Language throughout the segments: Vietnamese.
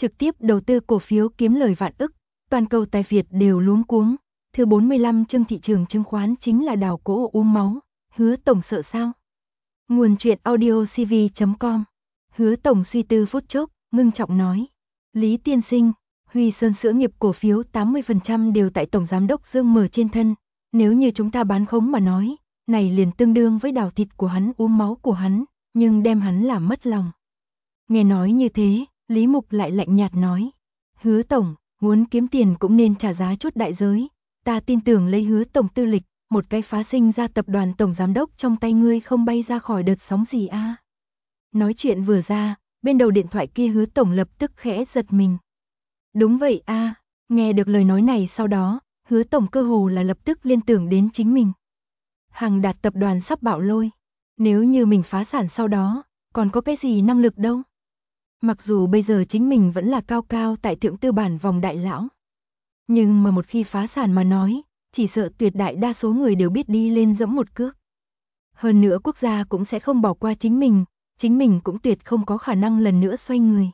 trực tiếp đầu tư cổ phiếu kiếm lời vạn ức, toàn cầu tài Việt đều luống cuống. Thứ 45 chương thị trường chứng khoán chính là đào cỗ uống máu, Hứa tổng sợ sao? Nguồn truyện audio cv.com. Hứa tổng suy tư phút chốc, ngưng trọng nói. Lý tiên sinh, Huy Sơn Sữa nghiệp cổ phiếu 80% đều tại tổng giám đốc Dương Mở trên thân, nếu như chúng ta bán khống mà nói, này liền tương đương với đào thịt của hắn uống máu của hắn, nhưng đem hắn làm mất lòng. Nghe nói như thế, Lý Mục lại lạnh nhạt nói. Hứa tổng, muốn kiếm tiền cũng nên trả giá chút đại giới, ta tin tưởng lấy Hứa tổng tư lịch, một cái phá sinh ra tập đoàn tổng giám đốc trong tay ngươi không bay ra khỏi đợt sóng gì a. Nói chuyện vừa ra, bên đầu điện thoại kia Hứa tổng lập tức khẽ giật mình. Đúng vậy a, nghe được lời nói này sau đó, Hứa tổng cơ hồ là lập tức liên tưởng đến chính mình. Hàng Đạt tập đoàn sắp bạo lôi, nếu như mình phá sản sau đó, còn có cái gì năng lực đâu. Mặc dù bây giờ chính mình vẫn là cao cao tại thượng tư bản vòng đại lão, nhưng mà một khi phá sản mà nói, chỉ sợ tuyệt đại đa số người đều biết đi lên giẫm một cước. Hơn nữa quốc gia cũng sẽ không bỏ qua chính mình cũng tuyệt không có khả năng lần nữa xoay người.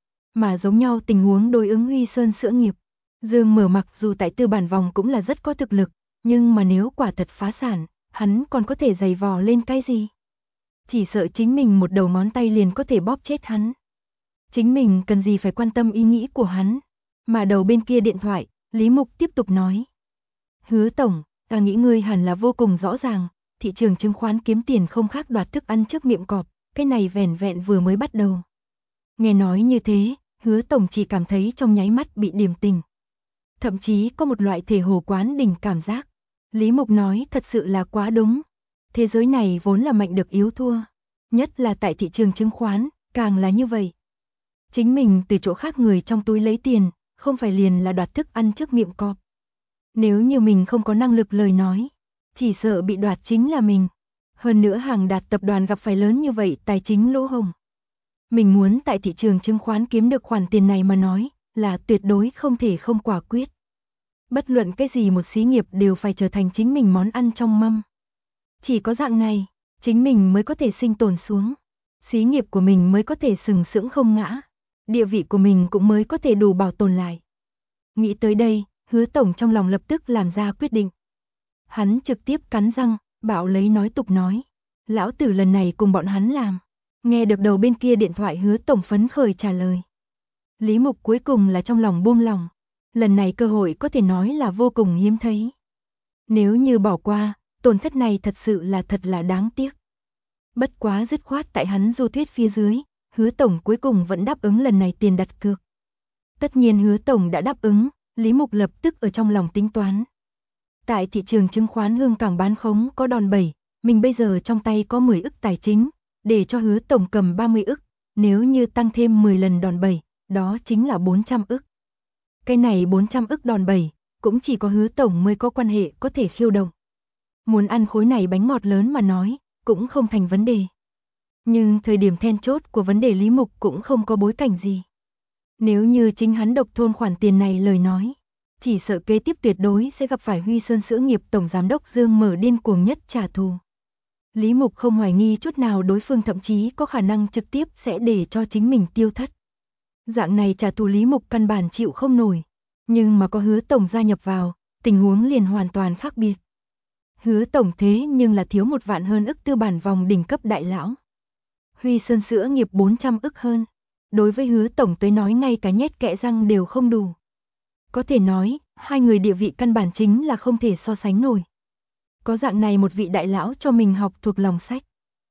Mà giống nhau tình huống đối ứng Huy Sơn Sữa nghiệp, Dương Mở mặc dù tại tư bản vòng cũng là rất có thực lực, nhưng mà nếu quả thật phá sản, hắn còn có thể giày vò lên cái gì? Chỉ sợ chính mình một đầu ngón tay liền có thể bóp chết hắn. Chính mình cần gì phải quan tâm ý nghĩ của hắn. Mà đầu bên kia điện thoại, Lý Mục tiếp tục nói. Hứa tổng, ta nghĩ ngươi hẳn là vô cùng rõ ràng, thị trường chứng khoán kiếm tiền không khác đoạt thức ăn trước miệng cọp, cái này vẻn vẹn vừa mới bắt đầu. Nghe nói như thế, Hứa tổng chỉ cảm thấy trong nháy mắt bị điểm tình. Thậm chí có một loại thể hồ quán đỉnh cảm giác. Lý Mục nói thật sự là quá đúng. Thế giới này vốn là mạnh được yếu thua, nhất là tại thị trường chứng khoán, càng là như vậy. Chính mình từ chỗ khác người trong túi lấy tiền, không phải liền là đoạt thức ăn trước miệng cọp. Nếu như mình không có năng lực lời nói, chỉ sợ bị đoạt chính là mình. Hơn nữa Hàng Đạt tập đoàn gặp phải lớn như vậy tài chính lỗ hổng. Mình muốn tại thị trường chứng khoán kiếm được khoản tiền này mà nói, là tuyệt đối không thể không quả quyết. Bất luận cái gì một xí nghiệp đều phải trở thành chính mình món ăn trong mâm. Chỉ có dạng này, chính mình mới có thể sinh tồn xuống. Xí nghiệp của mình mới có thể sừng sững không ngã. Địa vị của mình cũng mới có thể đủ bảo tồn lại. Nghĩ tới đây, Hứa tổng trong lòng lập tức làm ra quyết định. Hắn trực tiếp cắn răng, bạo lấy nói tục nói. Lão tử lần này cùng bọn hắn làm. Nghe được đầu bên kia điện thoại Hứa tổng phấn khởi trả lời. Lý Mục cuối cùng là trong lòng buông lòng. Lần này cơ hội có thể nói là vô cùng hiếm thấy. Nếu như bỏ qua, tổn thất này thật sự là thật là đáng tiếc. Bất quá dứt khoát tại hắn du thuyết phía dưới, Hứa tổng cuối cùng vẫn đáp ứng lần này tiền đặt cược. Tất nhiên Hứa tổng đã đáp ứng, Lý Mục lập tức ở trong lòng tính toán. Tại thị trường chứng khoán Hương Cảng bán khống có đòn bẩy, mình bây giờ trong tay có 10 ức tài chính, để cho Hứa tổng cầm 30 ức, nếu như tăng thêm 10 lần đòn bẩy, đó chính là 400 ức. Cái này 400 ức đòn bẩy, cũng chỉ có Hứa tổng mới có quan hệ có thể khiêu động. Muốn ăn khối này bánh ngọt lớn mà nói, cũng không thành vấn đề. Nhưng thời điểm then chốt của vấn đề Lý Mục cũng không có bối cảnh gì. Nếu như chính hắn độc thôn khoản tiền này lời nói, chỉ sợ kế tiếp tuyệt đối sẽ gặp phải Huy Sơn Sữa nghiệp tổng giám đốc Dương Mở điên cuồng nhất trả thù. Lý Mục không hoài nghi chút nào đối phương thậm chí có khả năng trực tiếp sẽ để cho chính mình tiêu thất. Dạng này trả thù Lý Mục căn bản chịu không nổi, nhưng mà có Hứa tổng gia nhập vào, tình huống liền hoàn toàn khác biệt. Hứa tổng thế nhưng là thiếu 1 vạn hơn ức tư bản vòng đỉnh cấp đại lão. Huy Sơn Sữa nghiệp 400 ức hơn. Đối với Hứa tổng tới nói ngay cả nhét kẽ răng đều không đủ. Có thể nói, hai người địa vị căn bản chính là không thể so sánh nổi. Có dạng này một vị đại lão cho mình học thuộc lòng sách.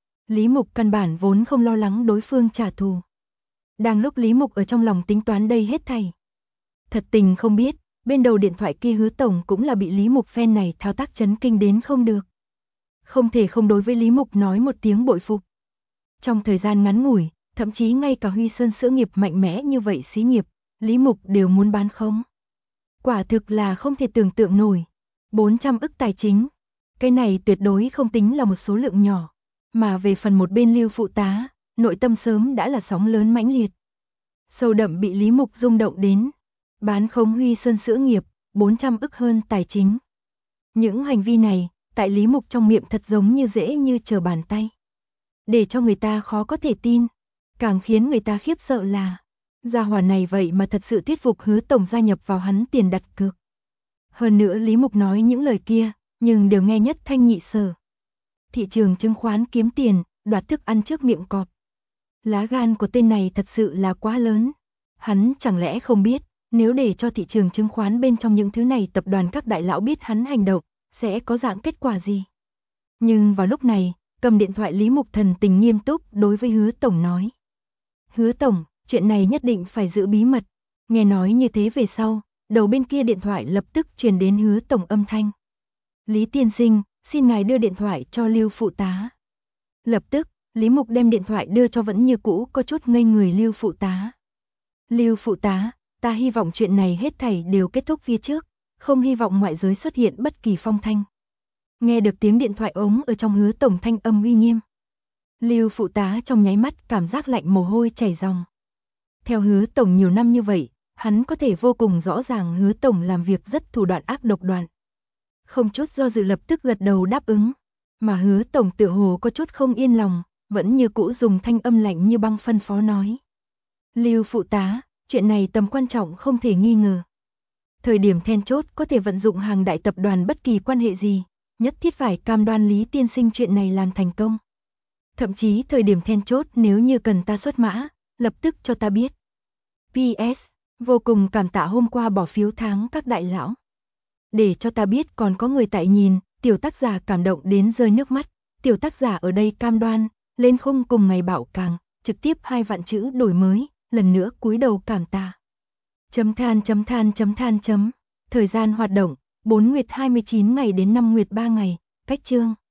Lý Mục căn bản vốn không lo lắng đối phương trả thù. Đang lúc Lý Mục ở trong lòng tính toán đây hết thảy. Thật tình không biết, bên đầu điện thoại kia Hứa tổng cũng là bị Lý Mục phen này thao tác chấn kinh đến không được. Không thể không đối với Lý Mục nói một tiếng bội phục. Trong thời gian ngắn ngủi, thậm chí ngay cả Huy Sơn Sữa nghiệp mạnh mẽ như vậy xí nghiệp, Lý Mục đều muốn bán khống. Quả thực là không thể tưởng tượng nổi. 400 ức tài chính, cái này tuyệt đối không tính là một số lượng nhỏ, mà về phần một bên Lưu phụ tá, nội tâm sớm đã là sóng lớn mãnh liệt. Sâu đậm bị Lý Mục rung động đến, bán khống Huy Sơn Sữa nghiệp, 400 ức hơn tài chính. Những hành vi này, tại Lý Mục trong miệng thật giống như dễ như trở bàn tay. Để cho người ta khó có thể tin, càng khiến người ta khiếp sợ là, Gia hỏa này vậy mà thật sự thuyết phục Hứa tổng gia nhập vào hắn tiền đặt cược. Hơn nữa Lý Mục nói những lời kia, nhưng đều nghe nhất thanh nhị sở. Thị trường chứng khoán kiếm tiền, đoạt thức ăn trước miệng cọp. Lá gan của tên này thật sự là quá lớn. Hắn chẳng lẽ không biết, nếu để cho thị trường chứng khoán bên trong những thứ này tập đoàn các đại lão biết hắn hành động, sẽ có dạng kết quả gì? Nhưng vào lúc này, cầm điện thoại Lý Mục thần tình nghiêm túc đối với Hứa tổng nói. Hứa tổng, chuyện này nhất định phải giữ bí mật. Nghe nói như thế về sau, đầu bên kia điện thoại lập tức truyền đến Hứa tổng âm thanh. Lý tiên sinh, xin ngài đưa điện thoại cho Lưu phụ tá. Lập tức, Lý Mục đem điện thoại đưa cho vẫn như cũ có chút ngây người Lưu phụ tá. Lưu phụ tá, ta hy vọng chuyện này hết thảy đều kết thúc phía trước, không hy vọng ngoại giới xuất hiện bất kỳ phong thanh. Nghe được tiếng điện thoại ống ở trong Hứa tổng thanh âm uy nghiêm. Lưu phụ tá trong nháy mắt cảm giác lạnh mồ hôi chảy ròng. Theo Hứa tổng nhiều năm như vậy, hắn có thể vô cùng rõ ràng Hứa tổng làm việc rất thủ đoạn ác độc đoạn. Không chút do dự lập tức gật đầu đáp ứng, mà Hứa tổng tựa hồ có chút không yên lòng, vẫn như cũ dùng thanh âm lạnh như băng phân phó nói. Lưu phụ tá, chuyện này tầm quan trọng không thể nghi ngờ. Thời điểm then chốt có thể vận dụng hàng đại tập đoàn bất kỳ quan hệ gì, nhất thiết phải cam đoan Lý tiên sinh chuyện này làm thành công. Thậm chí thời điểm then chốt nếu như cần ta xuất mã, lập tức cho ta biết. PS, vô cùng cảm tạ hôm qua bỏ phiếu tháng các đại lão. Để cho ta biết còn có người tại nhìn, tiểu tác giả cảm động đến rơi nước mắt. Tiểu tác giả ở đây cam đoan, lên khung cùng ngày bảo càng, trực tiếp 2 vạn chữ đổi mới, lần nữa cúi đầu cảm tạ. Thời gian hoạt động, 4 nguyệt 29 ngày đến 5 nguyệt 3 ngày, cách chương.